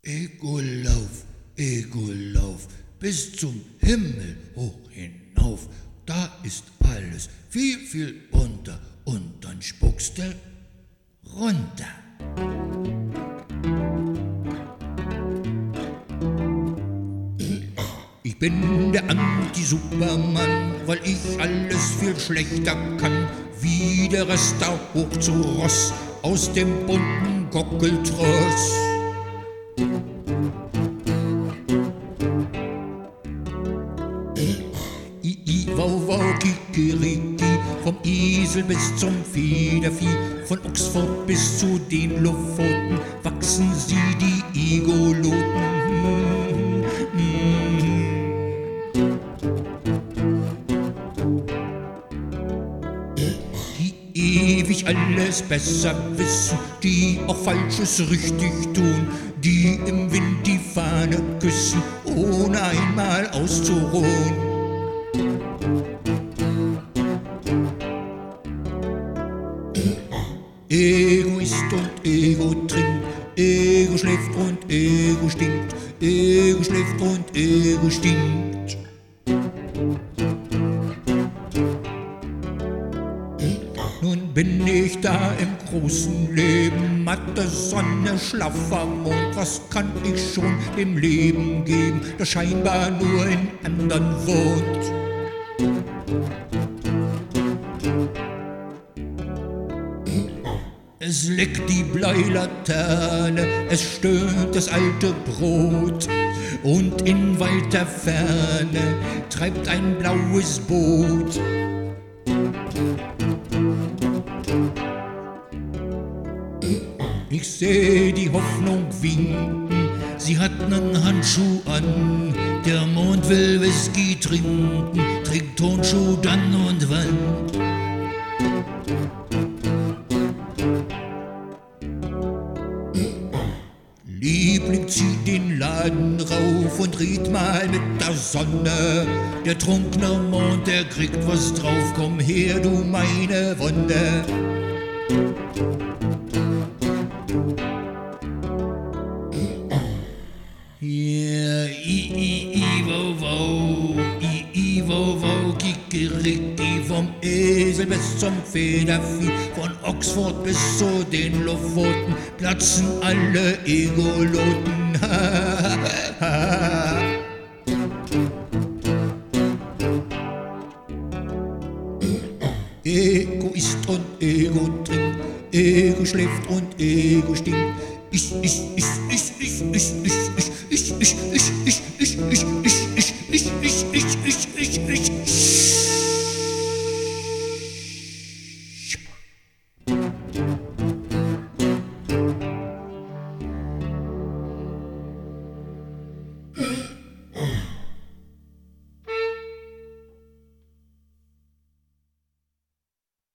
Ego lauf bis zum Himmel hoch hinauf. Da ist alles viel, viel bunter und dann spuckst du runter. Ich bin der Anti-Superman, weil ich alles viel schlechter kann, wie der Rest da hoch zu Ross aus dem bunten Gockeltross. Wau, Kikeriki, vom Esel bis zum Federvieh, von Oxford bis zu den Lofoten wachsen sie, die Egoloten. Die ewig alles besser wissen, die auch Falsches richtig tun, die im Wind die Fahne küssen, ohne einmal auszuruhen. Ego isst und Ego trinkt, Ego schläft und Ego stinkt, Ego schläft und Ego stinkt. Nun bin ich da im großen Leben, matte Sonne, schlaffer Mond, was kann ich schon dem Leben geben, das scheinbar nur in anderen wohnt. Es leckt die Bleilaterne, es stöhnt das alte Brot und in weiter Ferne treibt ein blaues Boot. Ich seh die Hoffnung winken, sie hat nen Handschuh an, der Mond will Whisky trinken, trägt Turnschuh dann und wann. Liebling zieht den Laden rauf und redet mal mit der Sonne. Der trunkene Mond, der kriegt was drauf, komm her, du meine Wonne. Ja, wow, Kikeriki, vom Esel bis zum Federvieh, von Oxford bis zu den Lofoten, platzen alle Egoloten. Ego isst und Ego trinkt, Ego schläft und Ego stinkt. Ich.